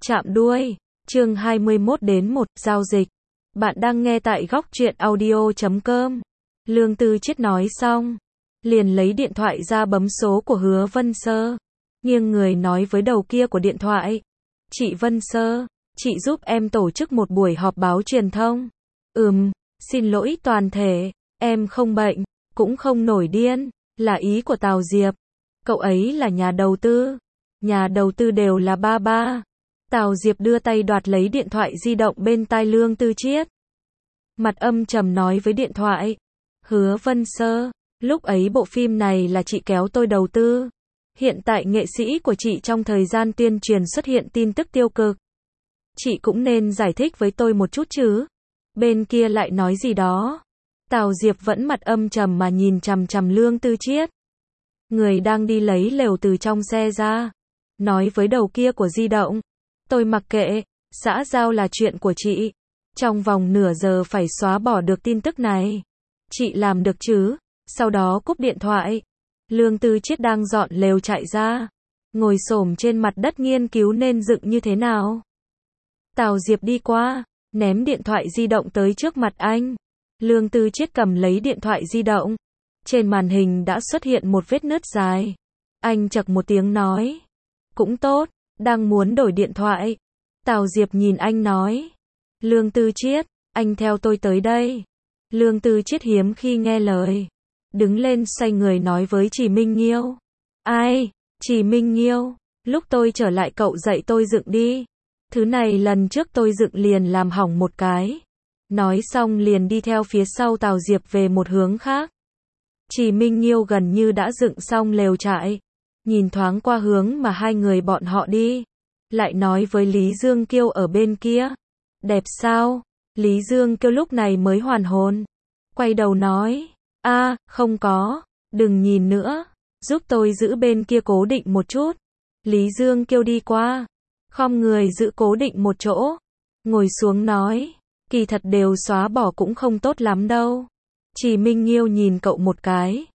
Chạm đuôi. Chương 21-1, giao dịch. Bạn đang nghe tại góc truyện audio.com. Lương Tư Chiết nói xong, liền lấy điện thoại ra bấm số của Hứa Vân Sơ. Nghiêng người nói với đầu kia của điện thoại. Chị Vân Sơ, chị giúp em tổ chức một buổi họp báo truyền thông. Xin lỗi toàn thể, em không bệnh, cũng không nổi điên, là ý của Tào Diệp. Cậu ấy là nhà đầu tư đều là ba ba. Tào Diệp đưa tay đoạt lấy điện thoại di động bên tai Lương Tư Chiết. Mặt âm trầm nói với điện thoại. Hứa Vân Sơ, lúc ấy bộ phim này là chị kéo tôi đầu tư. Hiện tại nghệ sĩ của chị trong thời gian tuyên truyền xuất hiện tin tức tiêu cực. Chị cũng nên giải thích với tôi một chút chứ. Bên kia lại nói gì đó. Tào Diệp vẫn mặt âm trầm mà nhìn chằm chằm Lương Tư Chiết. Người đang đi lấy lều từ trong xe ra. Nói với đầu kia của di động. Tôi mặc kệ, xã giao là chuyện của chị. Trong vòng nửa giờ phải xóa bỏ được tin tức này. Chị làm được chứ? Sau đó cúp điện thoại. Lương Tư Chiết đang dọn lều chạy ra. Ngồi xổm trên mặt đất nghiên cứu nên dựng như thế nào. Tào Diệp đi qua, ném điện thoại di động tới trước mặt anh. Lương Tư Chiết cầm lấy điện thoại di động. Trên màn hình đã xuất hiện một vết nứt dài. Anh chậc một tiếng nói. Cũng tốt, đang muốn đổi điện thoại. Tào Diệp nhìn anh nói. Lương Tư Chiết, anh theo tôi tới đây. Lương Tư Chiết hiếm khi nghe lời. Đứng lên xoay người nói với Trì Minh Nghiêu. Ai? Trì Minh Nghiêu, lúc tôi trở lại cậu dạy tôi dựng đi. Thứ này lần trước tôi dựng liền làm hỏng một cái. Nói xong liền đi theo phía sau Tào Diệp về một hướng khác. Trì Minh Nghiêu gần như đã dựng xong lều trại. Nhìn thoáng qua hướng mà hai người bọn họ đi. Lại nói với Lý Dương Kiêu ở bên kia. Đẹp sao? Lý Dương Kiêu lúc này mới hoàn hồn. Quay đầu nói. Không có. Đừng nhìn nữa. Giúp tôi giữ bên kia cố định một chút. Lý Dương Kiêu đi qua. Khom người giữ cố định một chỗ. Ngồi xuống nói. Kỳ thật đều xóa bỏ cũng không tốt lắm đâu. Trì Minh Nghiêu nhìn cậu một cái.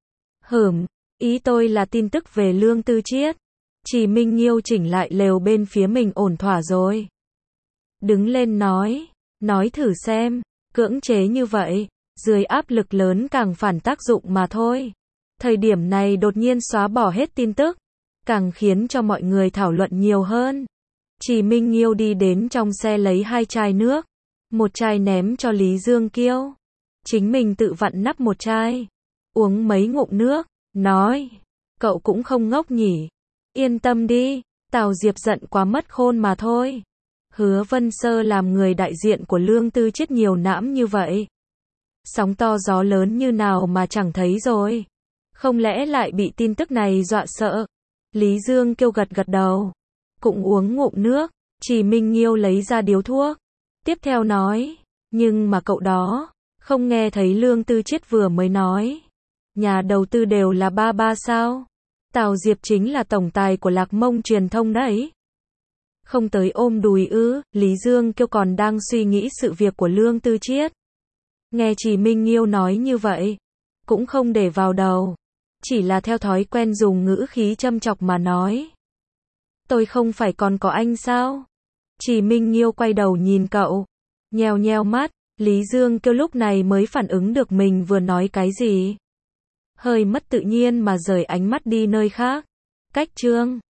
Ý tôi là tin tức về Lương Tư Chiết. Trì Minh Nghiêu chỉnh lại lều bên phía mình ổn thỏa rồi. Đứng lên nói thử xem, cưỡng chế như vậy, dưới áp lực lớn càng phản tác dụng mà thôi. Thời điểm này đột nhiên xóa bỏ hết tin tức, càng khiến cho mọi người thảo luận nhiều hơn. Trì Minh Nghiêu đi đến trong xe lấy 2 chai nước, một chai ném cho Lý Dương Kiêu. Chính mình tự vặn nắp một chai, uống mấy ngụm nước, nói, cậu cũng không ngốc nhỉ. Yên tâm đi, Tào Diệp giận quá mất khôn mà thôi. Hứa Vân Sơ làm người đại diện của Lương Tư Chiết nhiều nãm như vậy. Sóng to gió lớn như nào mà chẳng thấy rồi. Không lẽ lại bị tin tức này dọa sợ? Lý Dương Kiêu gật đầu. Cũng uống ngụm nước. Trì Minh Nghiêu lấy ra điếu thuốc. Tiếp theo nói. Nhưng mà cậu đó, không nghe thấy Lương Tư Chiết vừa mới nói. Nhà đầu tư đều là ba ba sao? Tào Diệp chính là tổng tài của Lạc Mông truyền thông đấy. Không tới ôm đùi ư? Lý Dương Kiêu còn đang suy nghĩ sự việc của Lương Tư Chiết. Nghe Trì Minh Nghiêu nói như vậy, cũng không để vào đầu. Chỉ là theo thói quen dùng ngữ khí châm chọc mà nói. Tôi không phải còn có anh sao? Trì Minh Nghiêu quay đầu nhìn cậu. Nheo mắt, Lý Dương Kiêu lúc này mới phản ứng được mình vừa nói cái gì. Hơi mất tự nhiên mà rời ánh mắt đi nơi khác. Cách chương